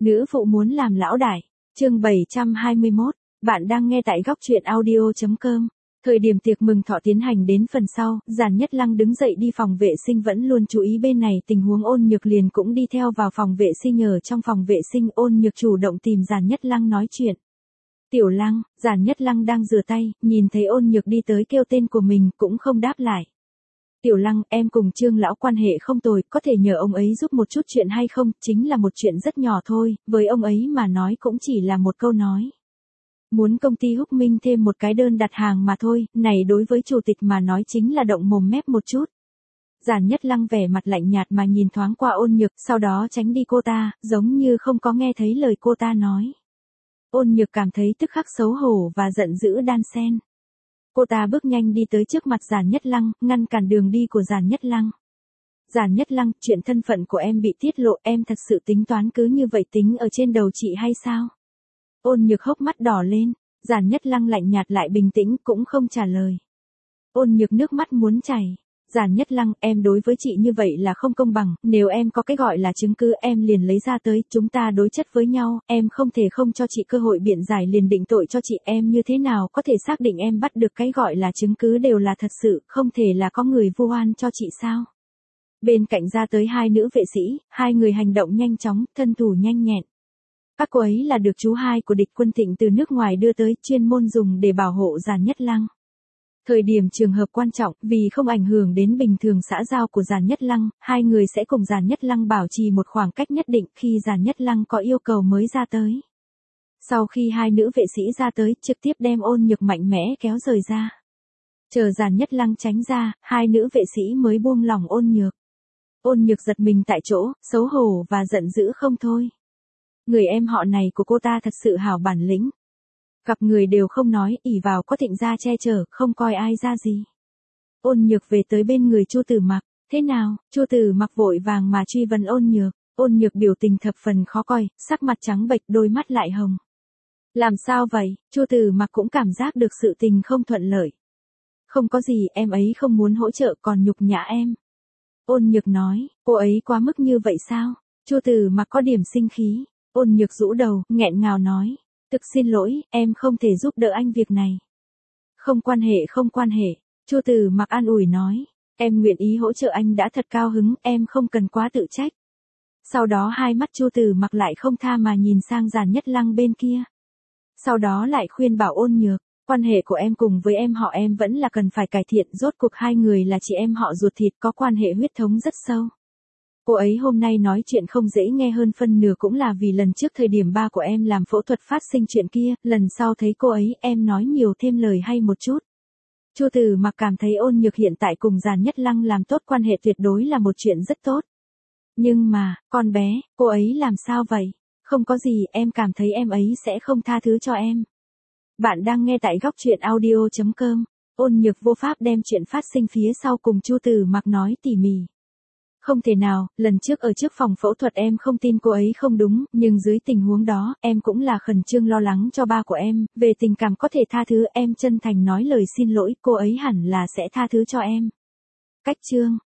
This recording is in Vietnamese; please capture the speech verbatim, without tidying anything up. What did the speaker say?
Nữ phụ muốn làm lão đại. Chương bảy trăm hai mươi mốt. Bạn đang nghe tại góc truyện audio chấm com. Thời điểm tiệc mừng thọ tiến hành đến phần sau, Giản Nhất Lăng đứng dậy đi phòng vệ sinh, vẫn luôn chú ý bên này tình huống. Ôn Nhược liền cũng đi theo vào phòng vệ sinh. Ở trong phòng vệ sinh, Ôn Nhược chủ động tìm Giản Nhất Lăng nói chuyện. Tiểu Lăng. Giản Nhất Lăng đang rửa tay, nhìn thấy Ôn Nhược đi tới kêu tên của mình cũng không đáp lại. Tiểu Lăng, em cùng Trương lão quan hệ không tồi, có thể nhờ ông ấy giúp một chút chuyện hay không? Chính là một chuyện rất nhỏ thôi, với ông ấy mà nói cũng chỉ là một câu nói. Muốn công ty Húc Minh thêm một cái đơn đặt hàng mà thôi, này đối với chủ tịch mà nói chính là động mồm mép một chút. Giản Nhất Lăng vẻ mặt lạnh nhạt mà nhìn thoáng qua Ôn Nhược, sau đó tránh đi cô ta, giống như không có nghe thấy lời cô ta nói. Ôn Nhược cảm thấy tức khắc xấu hổ và giận dữ đan xen. Cô ta bước nhanh đi tới trước mặt Giản Nhất Lăng, ngăn cản đường đi của Giản Nhất Lăng. Giản Nhất Lăng, chuyện thân phận của em bị tiết lộ, em thật sự tính toán cứ như vậy tính ở trên đầu chị hay sao? Ôn Nhược hốc mắt đỏ lên, Giản Nhất Lăng lạnh nhạt lại bình tĩnh cũng không trả lời. Ôn Nhược nước mắt muốn chảy. Giản Nhất Lăng, em đối với chị như vậy là không công bằng, nếu em có cái gọi là chứng cứ em liền lấy ra tới, chúng ta đối chất với nhau, em không thể không cho chị cơ hội biện giải liền định tội cho chị, em như thế nào có thể xác định em bắt được cái gọi là chứng cứ đều là thật sự, không thể là có người vu oan cho chị sao? Bên cạnh ra tới hai nữ vệ sĩ, hai người hành động nhanh chóng, thân thủ nhanh nhẹn. Các cô ấy là được chú hai của địch quân Thịnh từ nước ngoài đưa tới, chuyên môn dùng để bảo hộ Giản Nhất Lăng. Thời điểm trường hợp quan trọng, vì không ảnh hưởng đến bình thường xã giao của Giản Nhất Lăng, hai người sẽ cùng Giản Nhất Lăng bảo trì một khoảng cách nhất định khi Giản Nhất Lăng có yêu cầu mới ra tới. Sau khi hai nữ vệ sĩ ra tới, trực tiếp đem Ôn Nhược mạnh mẽ kéo rời ra. Chờ Giản Nhất Lăng tránh ra, hai nữ vệ sĩ mới buông lỏng Ôn Nhược. Ôn Nhược giật mình tại chỗ, xấu hổ và giận dữ không thôi. Người em họ này của cô ta thật sự hảo bản lĩnh. Gặp người đều không nói, ỷ vào có Thịnh gia che chở, không coi ai ra gì. Ôn Nhược về tới bên người Chu Tử Mặc, thế nào? Chu Tử Mặc vội vàng mà truy vấn Ôn Nhược. Ôn Nhược biểu tình thập phần khó coi, sắc mặt trắng bệch, đôi mắt lại hồng. Làm sao vậy? Chu Tử Mặc cũng cảm giác được sự tình không thuận lợi. Không có gì, em ấy không muốn hỗ trợ còn nhục nhã em. Ôn Nhược nói, cô ấy quá mức như vậy sao? Chu Tử Mặc có điểm sinh khí. Ôn Nhược rũ đầu, nghẹn ngào nói. Thực xin lỗi, em không thể giúp đỡ anh việc này. Không quan hệ không quan hệ, Chu Tử Mặc an ủi nói. Em nguyện ý hỗ trợ anh đã thật cao hứng, em không cần quá tự trách. Sau đó hai mắt Chu Tử Mặc lại không tha mà nhìn sang Giản Nhất Lăng bên kia. Sau đó lại khuyên bảo Ôn Nhược, quan hệ của em cùng với em họ em vẫn là cần phải cải thiện, rốt cuộc hai người là chị em họ ruột thịt, có quan hệ huyết thống rất sâu. Cô ấy hôm nay nói chuyện không dễ nghe hơn phân nửa cũng là vì lần trước thời điểm ba của em làm phẫu thuật phát sinh chuyện kia, lần sau thấy cô ấy em nói nhiều thêm lời hay một chút. Chu Tử Mặc cảm thấy Ôn Nhược hiện tại cùng Giản Nhất Lăng làm tốt quan hệ tuyệt đối là một chuyện rất tốt. Nhưng mà, con bé, cô ấy làm sao vậy? Không có gì, em cảm thấy em ấy sẽ không tha thứ cho em. Bạn đang nghe tại góc truyện audio chấm com. Ôn Nhược vô pháp đem chuyện phát sinh phía sau cùng Chu Tử Mặc nói tỉ mỉ. Không thể nào, lần trước ở trước phòng phẫu thuật em không tin cô ấy không đúng, nhưng dưới tình huống đó, em cũng là khẩn trương lo lắng cho ba của em, về tình cảm có thể tha thứ, em chân thành nói lời xin lỗi, cô ấy hẳn là sẽ tha thứ cho em. Cách chương,